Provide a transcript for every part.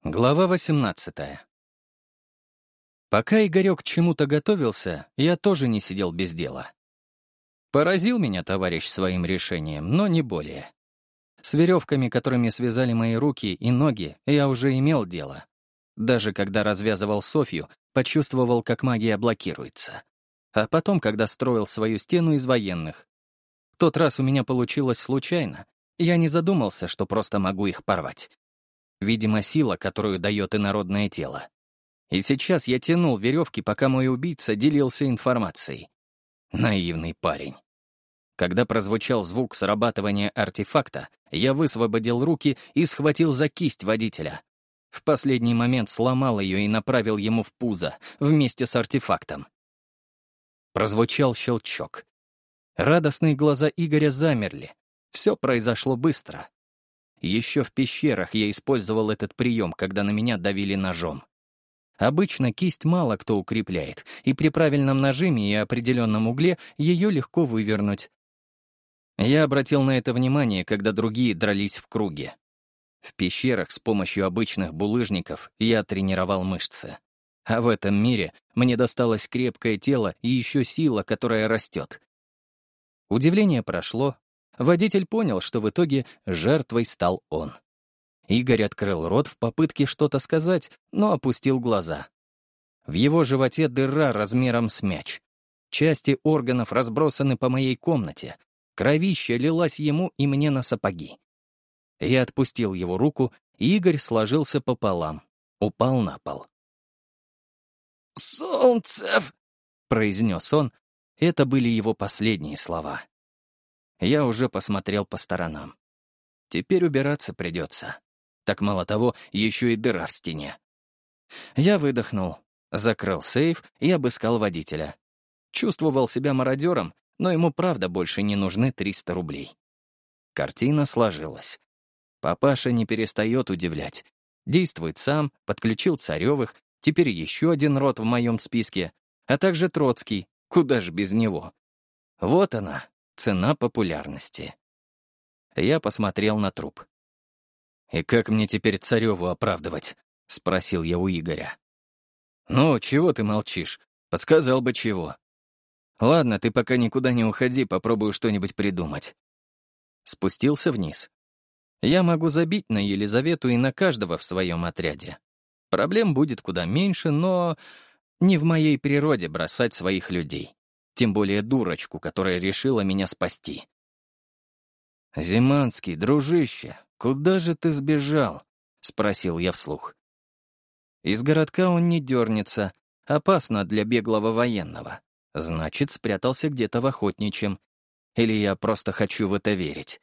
Глава 18. Пока Игорек к чему-то готовился, я тоже не сидел без дела. Поразил меня товарищ своим решением, но не более. С веревками, которыми связали мои руки и ноги, я уже имел дело. Даже когда развязывал Софью, почувствовал, как магия блокируется. А потом, когда строил свою стену из военных. В тот раз у меня получилось случайно. Я не задумался, что просто могу их порвать. Видимо, сила, которую дает инородное тело. И сейчас я тянул веревки, пока мой убийца делился информацией. Наивный парень. Когда прозвучал звук срабатывания артефакта, я высвободил руки и схватил за кисть водителя. В последний момент сломал ее и направил ему в пузо вместе с артефактом. Прозвучал щелчок. Радостные глаза Игоря замерли. Все произошло быстро. Еще в пещерах я использовал этот прием, когда на меня давили ножом. Обычно кисть мало кто укрепляет, и при правильном нажиме и определенном угле ее легко вывернуть. Я обратил на это внимание, когда другие дрались в круге. В пещерах с помощью обычных булыжников я тренировал мышцы. А в этом мире мне досталось крепкое тело и еще сила, которая растет. Удивление прошло. Водитель понял, что в итоге жертвой стал он. Игорь открыл рот в попытке что-то сказать, но опустил глаза. В его животе дыра размером с мяч. Части органов разбросаны по моей комнате. Кровища лилась ему и мне на сапоги. Я отпустил его руку, и Игорь сложился пополам, упал на пол. «Солнцев!» — произнес он. Это были его последние слова. Я уже посмотрел по сторонам. Теперь убираться придется. Так мало того, еще и дыра в стене. Я выдохнул, закрыл сейф и обыскал водителя. Чувствовал себя мародером, но ему правда больше не нужны 300 рублей. Картина сложилась. Папаша не перестает удивлять. Действует сам, подключил Царевых, теперь еще один род в моем списке, а также Троцкий, куда ж без него. Вот она, цена популярности. Я посмотрел на труп. «И как мне теперь Цареву оправдывать?» — спросил я у Игоря. «Ну, чего ты молчишь? Подсказал бы чего. Ладно, ты пока никуда не уходи, попробую что-нибудь придумать». Спустился вниз. Я могу забить на Елизавету и на каждого в своем отряде. Проблем будет куда меньше, но не в моей природе бросать своих людей. Тем более дурочку, которая решила меня спасти. «Зиманский, дружище, куда же ты сбежал?» — спросил я вслух. Из городка он не дернется, опасно для беглого военного. Значит, спрятался где-то в охотничьем. Или я просто хочу в это верить.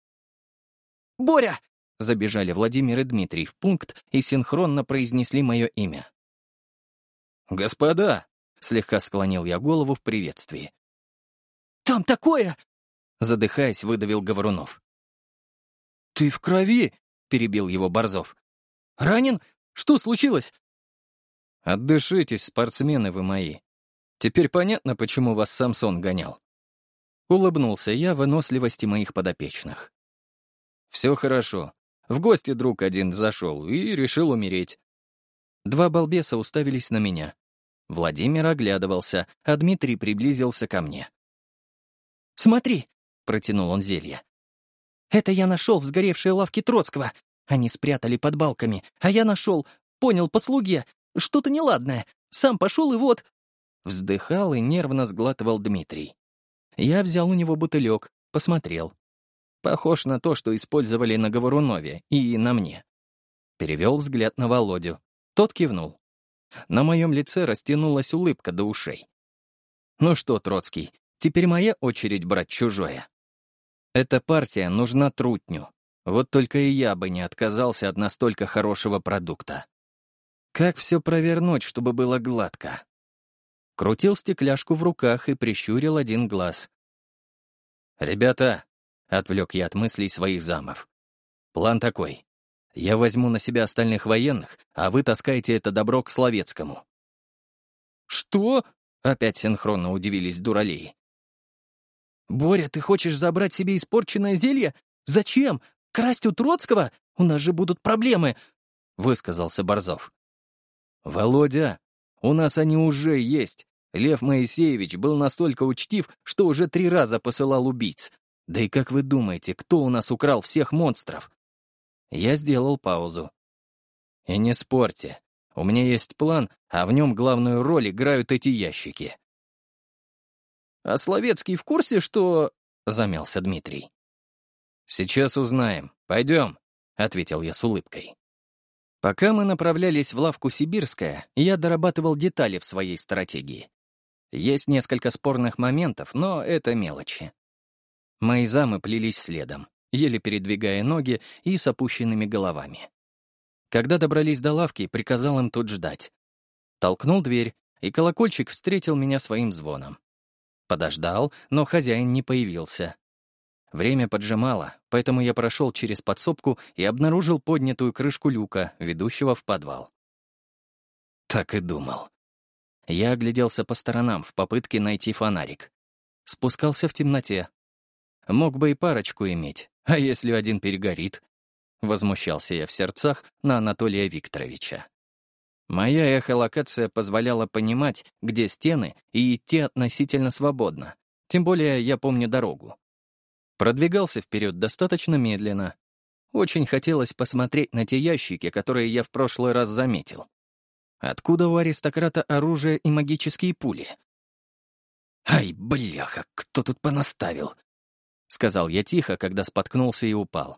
«Боря!» — забежали Владимир и Дмитрий в пункт и синхронно произнесли мое имя. «Господа!» — слегка склонил я голову в приветствии. «Там такое!» — задыхаясь, выдавил Говорунов. «Ты в крови!» — перебил его Борзов. «Ранен? Что случилось?» «Отдышитесь, спортсмены вы мои. Теперь понятно, почему вас Самсон гонял». Улыбнулся я выносливости моих подопечных. «Все хорошо. В гости друг один зашел и решил умереть». Два балбеса уставились на меня. Владимир оглядывался, а Дмитрий приблизился ко мне. «Смотри!» — протянул он зелье. «Это я нашел в сгоревшей лавке Троцкого. Они спрятали под балками, а я нашел, понял по слуге, что-то неладное. Сам пошел и вот...» Вздыхал и нервно сглатывал Дмитрий. Я взял у него бутылек, посмотрел. Похож на то, что использовали на Говорунове и на мне. Перевел взгляд на Володю. Тот кивнул. На моем лице растянулась улыбка до ушей. «Ну что, Троцкий, теперь моя очередь брать чужое. Эта партия нужна трутню. Вот только и я бы не отказался от настолько хорошего продукта. Как все провернуть, чтобы было гладко?» Крутил стекляшку в руках и прищурил один глаз. «Ребята», — отвлек я от мыслей своих замов, — «план такой. Я возьму на себя остальных военных, а вы таскаете это добро к Словецкому». «Что?» — опять синхронно удивились дуралеи. «Боря, ты хочешь забрать себе испорченное зелье? Зачем? Красть у Троцкого? У нас же будут проблемы!» — высказался Борзов. «Володя, у нас они уже есть. Лев Моисеевич был настолько учтив, что уже 3 раза посылал убийц. Да и как вы думаете, кто у нас украл всех монстров?» Я сделал паузу. «И не спорьте. У меня есть план, а в нем главную роль играют эти ящики». «А Словецкий в курсе, что...» — замялся Дмитрий. «Сейчас узнаем. Пойдем», — ответил я с улыбкой. Пока мы направлялись в лавку «Сибирская», я дорабатывал детали в своей стратегии. Есть несколько спорных моментов, но это мелочи. Мои замы плелись следом, еле передвигая ноги и с опущенными головами. Когда добрались до лавки, приказал им тут ждать. Толкнул дверь, и колокольчик встретил меня своим звоном. Подождал, но хозяин не появился. Время поджимало, поэтому я прошел через подсобку и обнаружил поднятую крышку люка, ведущего в подвал. Так и думал. Я огляделся по сторонам в попытке найти фонарик. Спускался в темноте. Мог бы и парочку иметь, а если один перегорит? Возмущался я в сердцах на Анатолия Викторовича. Моя эхолокация позволяла понимать, где стены, и идти относительно свободно. Тем более я помню дорогу. Продвигался вперед достаточно медленно. Очень хотелось посмотреть на те ящики, которые я в прошлый раз заметил. Откуда у аристократа оружие и магические пули? «Ай, бляха, кто тут понаставил?» — сказал я тихо, когда споткнулся и упал.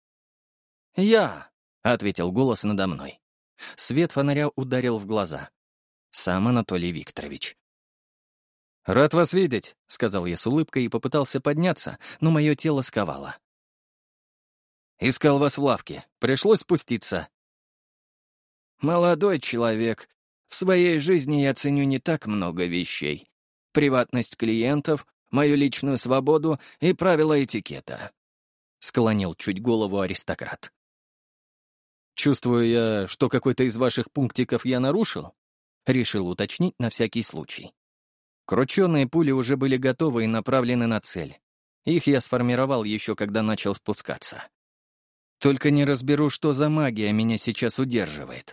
«Я!» — ответил голос надо мной. Свет фонаря ударил в глаза. Сам Анатолий Викторович. «Рад вас видеть», — сказал я с улыбкой и попытался подняться, но мое тело сковало. «Искал вас в лавке. Пришлось спуститься». «Молодой человек, в своей жизни я ценю не так много вещей. Приватность клиентов, мою личную свободу и правила этикета», — склонил чуть голову аристократ. «Чувствую я, что какой-то из ваших пунктиков я нарушил?» — решил уточнить на всякий случай. Крученые пули уже были готовы и направлены на цель. Их я сформировал еще когда начал спускаться. Только не разберу, что за магия меня сейчас удерживает.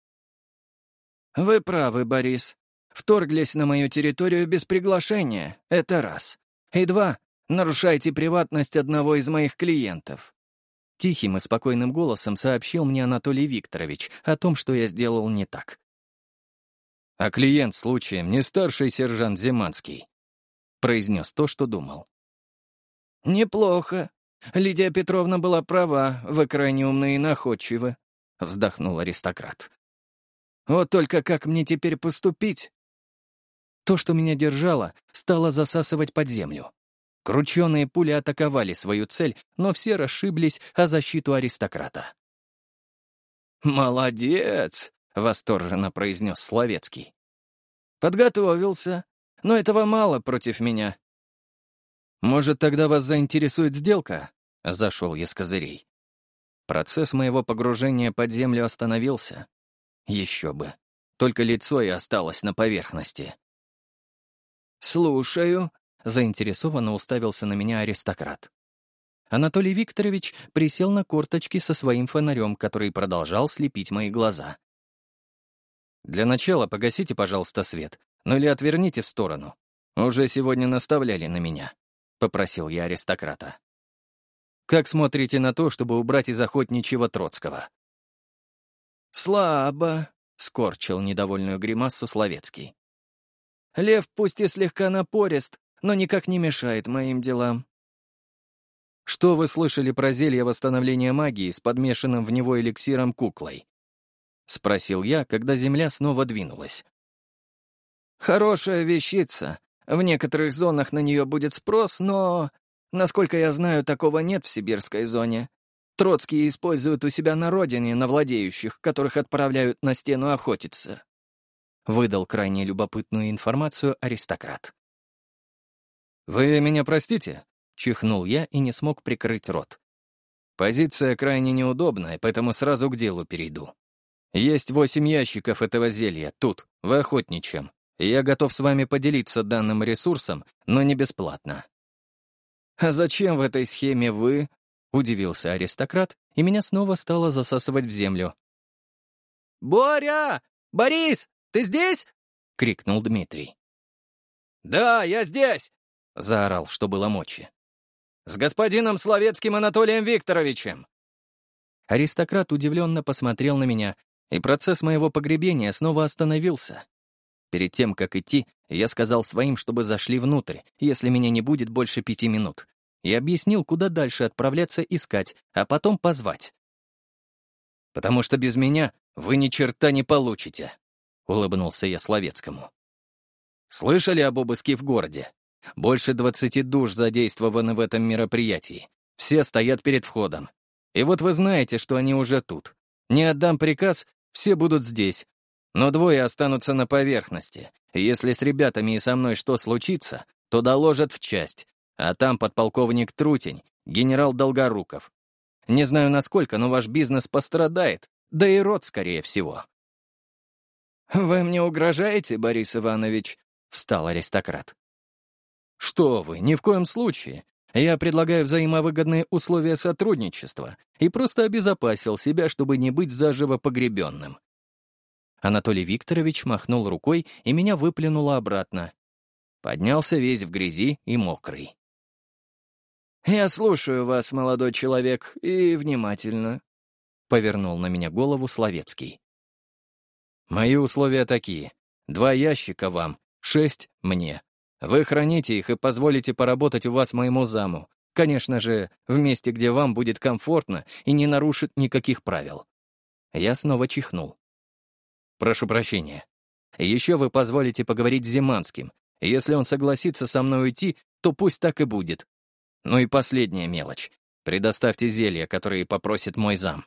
«Вы правы, Борис. Вторглись на мою территорию без приглашения. Это раз. И 2. Нарушаете приватность одного из моих клиентов». Тихим и спокойным голосом сообщил мне Анатолий Викторович о том, что я сделал не так. «А клиент, случаем, не старший сержант Зиманский», — произнес то, что думал. «Неплохо. Лидия Петровна была права, вы крайне умны и находчивы», — вздохнул аристократ. «Вот только как мне теперь поступить?» То, что меня держало, стало засасывать под землю. Крученые пули атаковали свою цель, но все расшиблись о защиту аристократа. «Молодец!» — восторженно произнес Словецкий. «Подготовился, но этого мало против меня». «Может, тогда вас заинтересует сделка?» — зашел я с козырей. Процесс моего погружения под землю остановился. Еще бы. Только лицо и осталось на поверхности. «Слушаю», — заинтересованно уставился на меня аристократ. Анатолий Викторович присел на корточки со своим фонарем, который продолжал слепить мои глаза. «Для начала погасите, пожалуйста, свет, ну или отверните в сторону. Уже сегодня наставляли на меня», — попросил я аристократа. «Как смотрите на то, чтобы убрать из охотничьего Троцкого?» «Слабо», — скорчил недовольную гримасу Словецкий. «Лев пусть и слегка напорист, но никак не мешает моим делам». «Что вы слышали про зелье восстановления магии с подмешанным в него эликсиром куклой?» — спросил я, когда земля снова двинулась. «Хорошая вещица. В некоторых зонах на нее будет спрос, но, насколько я знаю, такого нет в сибирской зоне. Троцкие используют у себя на родине на владеющих, которых отправляют на стену охотиться», — выдал крайне любопытную информацию аристократ. «Вы меня простите?» — чихнул я и не смог прикрыть рот. «Позиция крайне неудобная, поэтому сразу к делу перейду. Есть 8 ящиков этого зелья тут, в охотничьем, и я готов с вами поделиться данным ресурсом, но не бесплатно». «А зачем в этой схеме вы?» — удивился аристократ, и меня снова стало засасывать в землю. «Боря! Борис, ты здесь?» — крикнул Дмитрий. «Да, я здесь!» — заорал, что было мочи. «С господином Словецким Анатолием Викторовичем!» Аристократ удивленно посмотрел на меня, и процесс моего погребения снова остановился. Перед тем, как идти, я сказал своим, чтобы зашли внутрь, если меня не будет больше 5 минут, и объяснил, куда дальше отправляться искать, а потом позвать. «Потому что без меня вы ни черта не получите», — улыбнулся я Словецкому. «Слышали об обыске в городе? Больше 20 душ задействованы в этом мероприятии. Все стоят перед входом. И вот вы знаете, что они уже тут. Не отдам приказ, все будут здесь. Но 2 останутся на поверхности. Если с ребятами и со мной что случится, то доложат в часть. А там подполковник Трутень, генерал Долгоруков. Не знаю насколько, но ваш бизнес пострадает, да и род, скорее всего». «Вы мне угрожаете, Борис Иванович?» — встал аристократ. «Что вы, ни в коем случае. Я предлагаю взаимовыгодные условия сотрудничества и просто обезопасил себя, чтобы не быть заживо погребенным». Анатолий Викторович махнул рукой, и меня выплюнуло обратно. Поднялся весь в грязи и мокрый. «Я слушаю вас, молодой человек, и внимательно», — повернул на меня голову Словецкий. «Мои условия такие. 2 ящика вам, 6 мне. Вы храните их и позволите поработать у вас моему заму. Конечно же, в месте, где вам будет комфортно и не нарушит никаких правил». Я снова чихнул. «Прошу прощения. Еще вы позволите поговорить с Зиманским. Если он согласится со мной уйти, то пусть так и будет. Ну и последняя мелочь. Предоставьте зелья, которые попросит мой зам».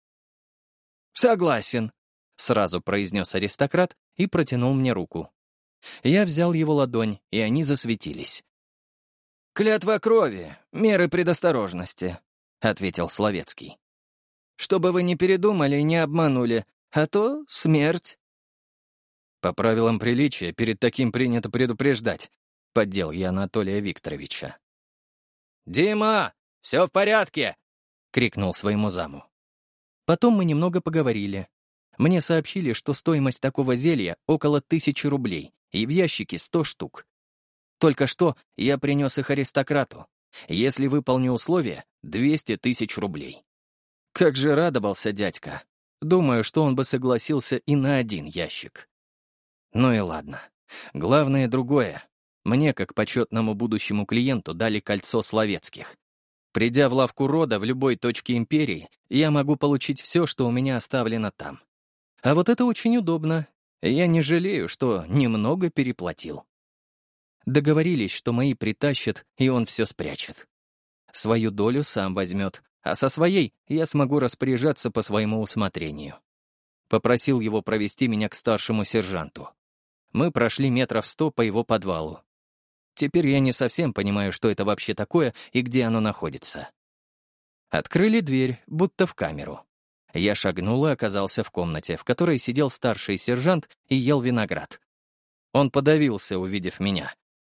«Согласен», — сразу произнес аристократ и протянул мне руку. Я взял его ладонь, и они засветились. «Клятва крови, меры предосторожности», — ответил Словецкий. «Чтобы вы не передумали и не обманули, а то смерть». «По правилам приличия перед таким принято предупреждать», — поддел я Анатолия Викторовича. «Дима, все в порядке!» — крикнул своему заму. Потом мы немного поговорили. Мне сообщили, что стоимость такого зелья около 1000 рублей, и в ящике 100 штук. Только что я принес их аристократу. Если выполню условия, 200 000 рублей. Как же радовался дядька. Думаю, что он бы согласился и на 1 ящик. Ну и ладно. Главное другое. Мне, как почетному будущему клиенту, дали кольцо Словецких. Придя в лавку рода в любой точке империи, я могу получить все, что у меня оставлено там. А вот это очень удобно. Я не жалею, что немного переплатил. Договорились, что мои притащат, и он все спрячет. Свою долю сам возьмет, а со своей я смогу распоряжаться по своему усмотрению. Попросил его провести меня к старшему сержанту. Мы прошли 100 метров по его подвалу. Теперь я не совсем понимаю, что это вообще такое и где оно находится. Открыли дверь, будто в камеру. Я шагнул и оказался в комнате, в которой сидел старший сержант и ел виноград. Он подавился, увидев меня.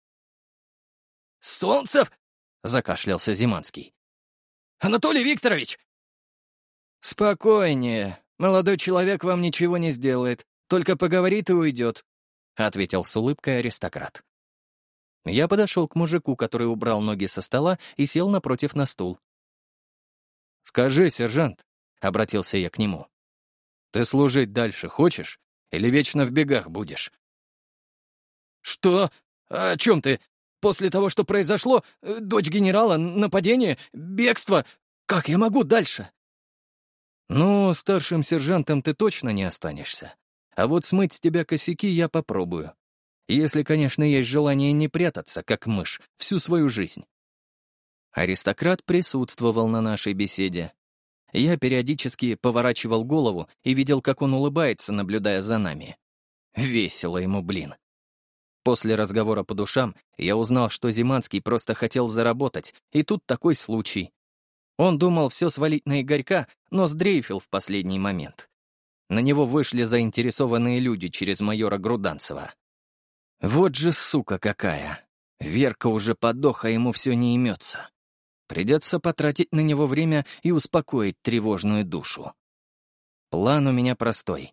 «Солнцев!» — закашлялся Зиманский. «Анатолий Викторович!» «Спокойнее. Молодой человек вам ничего не сделает, только поговорит и уйдет», — ответил с улыбкой аристократ. Я подошел к мужику, который убрал ноги со стола и сел напротив на стул. «Скажи, сержант», — обратился я к нему, — «ты служить дальше хочешь или вечно в бегах будешь?» «Что? О чем ты? После того, что произошло, дочь генерала, нападение, бегство, как я могу дальше?» «Ну, старшим сержантом ты точно не останешься. А вот смыть с тебя косяки я попробую. Если, конечно, есть желание не прятаться, как мышь, всю свою жизнь». Аристократ присутствовал на нашей беседе. Я периодически поворачивал голову и видел, как он улыбается, наблюдая за нами. Весело ему, блин. После разговора по душам я узнал, что Зиманский просто хотел заработать, и тут такой случай. Он думал все свалить на Игорька, но сдрейфил в последний момент. На него вышли заинтересованные люди через майора Груданцева. Вот же сука какая! Верка уже подох, а ему все не имется. Придется потратить на него время и успокоить тревожную душу. План у меня простой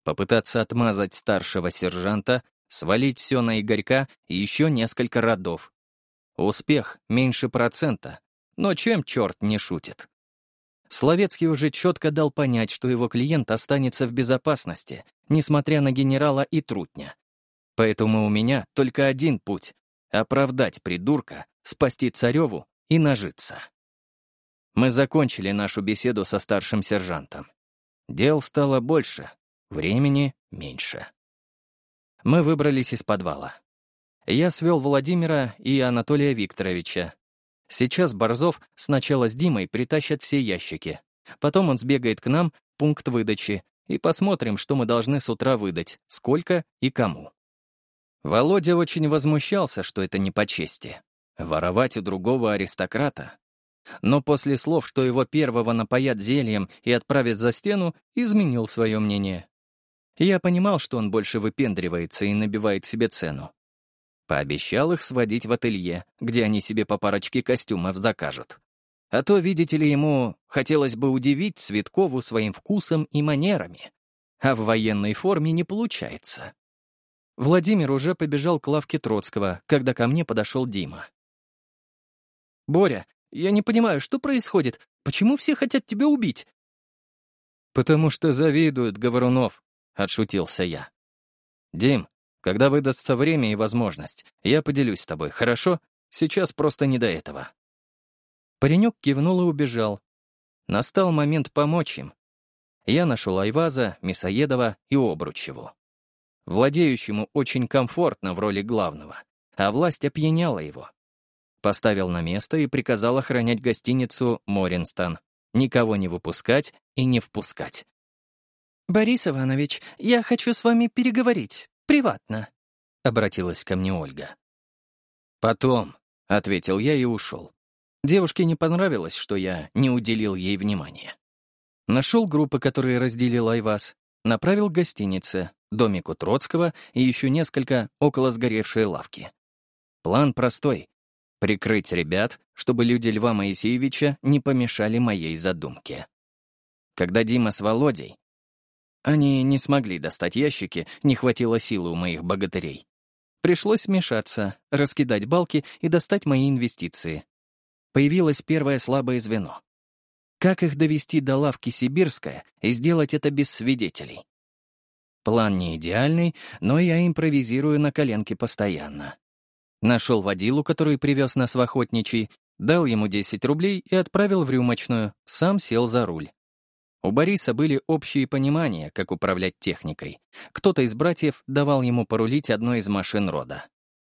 попытаться отмазать старшего сержанта, свалить все на Игорька и еще несколько родов. Успех меньше процента, но чем черт не шутит? Словецкий уже четко дал понять, что его клиент останется в безопасности, несмотря на генерала и трутня. Поэтому у меня только один путь — оправдать придурка, спасти Цареву и нажиться. Мы закончили нашу беседу со старшим сержантом. Дел стало больше, времени меньше. Мы выбрались из подвала. Я свел Владимира и Анатолия Викторовича. Сейчас Борзов сначала с Димой притащат все ящики. Потом он сбегает к нам, пункт выдачи, и посмотрим, что мы должны с утра выдать, сколько и кому. Володя очень возмущался, что это не по чести. Воровать у другого аристократа. Но после слов, что его первого напоят зельем и отправят за стену, изменил свое мнение. Я понимал, что он больше выпендривается и набивает себе цену. Пообещал их сводить в ателье, где они себе по парочке костюмов закажут. А то, видите ли, ему хотелось бы удивить Цветкову своим вкусом и манерами. А в военной форме не получается. Владимир уже побежал к лавке Троцкого, когда ко мне подошел Дима. «Боря, я не понимаю, что происходит? Почему все хотят тебя убить?» «Потому что завидуют, Говорунов», — отшутился я. «Дим, когда выдастся время и возможность, я поделюсь с тобой, хорошо? Сейчас просто не до этого». Паренек кивнул и убежал. Настал момент помочь им. Я нашел Айваза, Мясоедова и Обручеву. Владеющему очень комфортно в роли главного, а власть опьяняла его. Поставил на место и приказал охранять гостиницу «Моринстон», никого не выпускать и не впускать. «Борис Иванович, я хочу с вами переговорить, приватно», — обратилась ко мне Ольга. «Потом», — ответил я и ушел. Девушке не понравилось, что я не уделил ей внимания. Нашел группы, которые разделил Айваз, направил к гостинице, домику Троцкого и еще несколько около сгоревшей лавки. План простой — прикрыть ребят, чтобы люди Льва Моисеевича не помешали моей задумке. Когда Дима с Володей... Они не смогли достать ящики, не хватило силы у моих богатырей. Пришлось вмешаться, раскидать балки и достать мои инвестиции. Появилось первое слабое звено. Как их довести до лавки Сибирская и сделать это без свидетелей? План не идеальный, но я импровизирую на коленке постоянно. Нашел водилу, который привез нас в Охотничий, дал ему 10 рублей и отправил в рюмочную, сам сел за руль. У Бориса были общие понимания, как управлять техникой. Кто-то из братьев давал ему порулить одной из машин рода.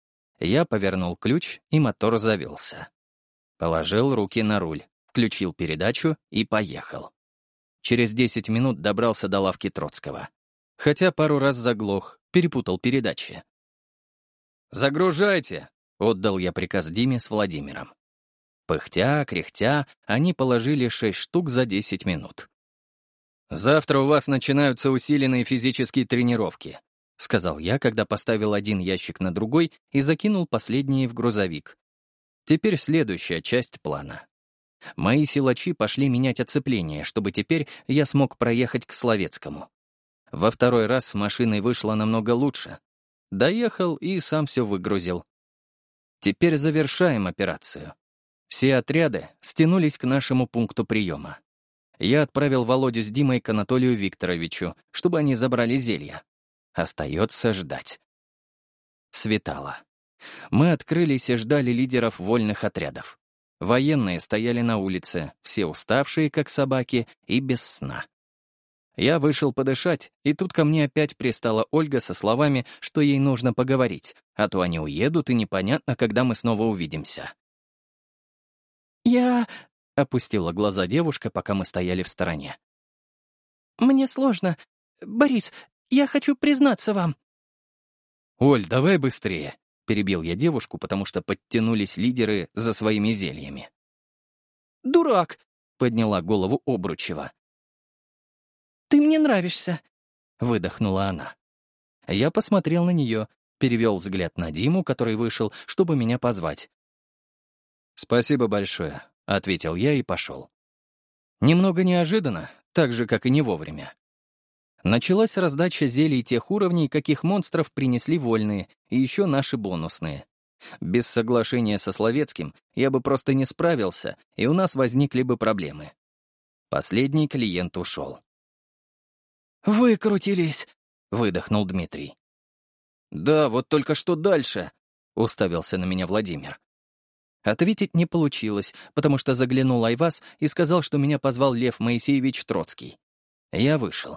Я повернул ключ, и мотор завелся. Положил руки на руль, включил передачу и поехал. Через 10 минут добрался до лавки Троцкого. Хотя пару раз заглох, перепутал передачи. «Загружайте!» — отдал я приказ Диме с Владимиром. Пыхтя, кряхтя, они положили 6 штук за 10 минут. «Завтра у вас начинаются усиленные физические тренировки», — сказал я, когда поставил один ящик на другой и закинул последние в грузовик. Теперь следующая часть плана. Мои силачи пошли менять оцепление, чтобы теперь я смог проехать к Словецкому. Во второй раз с машиной вышло намного лучше. Доехал и сам все выгрузил. Теперь завершаем операцию. Все отряды стянулись к нашему пункту приема. Я отправил Володю с Димой к Анатолию Викторовичу, чтобы они забрали зелья. Остается ждать. Светало. Мы открылись и ждали лидеров вольных отрядов. Военные стояли на улице, все уставшие, как собаки, и без сна. Я вышел подышать, и тут ко мне опять пристала Ольга со словами, что ей нужно поговорить, а то они уедут, и непонятно, когда мы снова увидимся. «Я...» — опустила глаза девушка, пока мы стояли в стороне. «Мне сложно. Борис, я хочу признаться вам». «Оль, давай быстрее», — перебил я девушку, потому что подтянулись лидеры за своими зельями. «Дурак!» — подняла голову Обручева. «Ты мне нравишься», — выдохнула она. Я посмотрел на нее, перевел взгляд на Диму, который вышел, чтобы меня позвать. «Спасибо большое», — ответил я и пошел. Немного неожиданно, так же, как и не вовремя. Началась раздача зелий тех уровней, каких монстров принесли вольные, и еще наши бонусные. Без соглашения со Словецким я бы просто не справился, и у нас возникли бы проблемы. Последний клиент ушел. «Выкрутились!» — выдохнул Дмитрий. «Да, вот только что дальше?» — уставился на меня Владимир. Ответить не получилось, потому что заглянул Айваз и сказал, что меня позвал Лев Моисеевич Троцкий. Я вышел.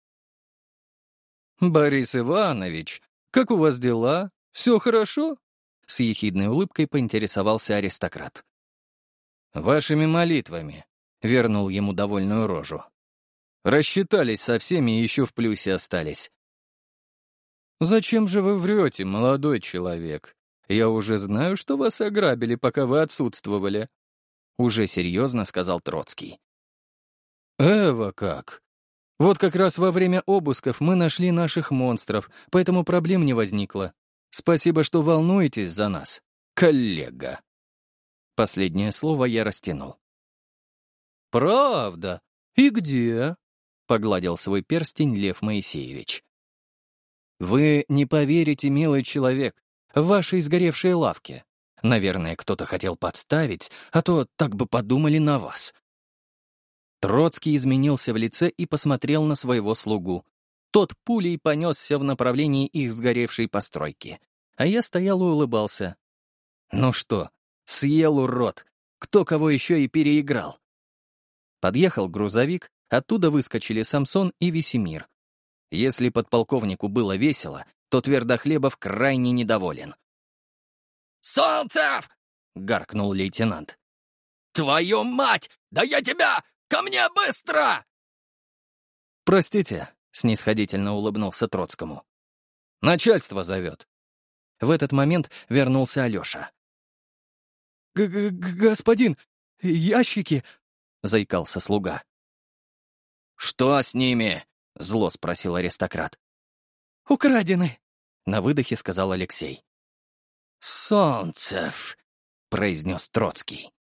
«Борис Иванович, как у вас дела? Все хорошо?» С ехидной улыбкой поинтересовался аристократ. «Вашими молитвами», — вернул ему довольную рожу. «Рассчитались со всеми и еще в плюсе остались». «Зачем же вы врете, молодой человек? Я уже знаю, что вас ограбили, пока вы отсутствовали», — уже серьезно сказал Троцкий. «Эва как? Вот как раз во время обысков мы нашли наших монстров, поэтому проблем не возникло. Спасибо, что волнуетесь за нас, коллега». Последнее слово я растянул. «Правда? И где?» — погладил свой перстень Лев Моисеевич. «Вы не поверите, милый человек, в вашей сгоревшей лавке. Наверное, кто-то хотел подставить, а то так бы подумали на вас». Троцкий изменился в лице и посмотрел на своего слугу. Тот пулей понесся в направлении их сгоревшей постройки, а я стоял и улыбался. «Ну что, съел урод, кто кого еще и переиграл». Подъехал грузовик, оттуда выскочили Самсон и Весемир. Если подполковнику было весело, то Твердохлебов крайне недоволен. «Солнцев!» — гаркнул лейтенант. «Твою мать! Да я тебя! Ко мне быстро!» «Простите», — снисходительно улыбнулся Троцкому. «Начальство зовет». В этот момент вернулся Алеша. «Господин, ящики!» — заикался слуга. «Что с ними?» — зло спросил аристократ. «Украдены!» — на выдохе сказал Алексей. «Солнцев!» — произнес Троцкий.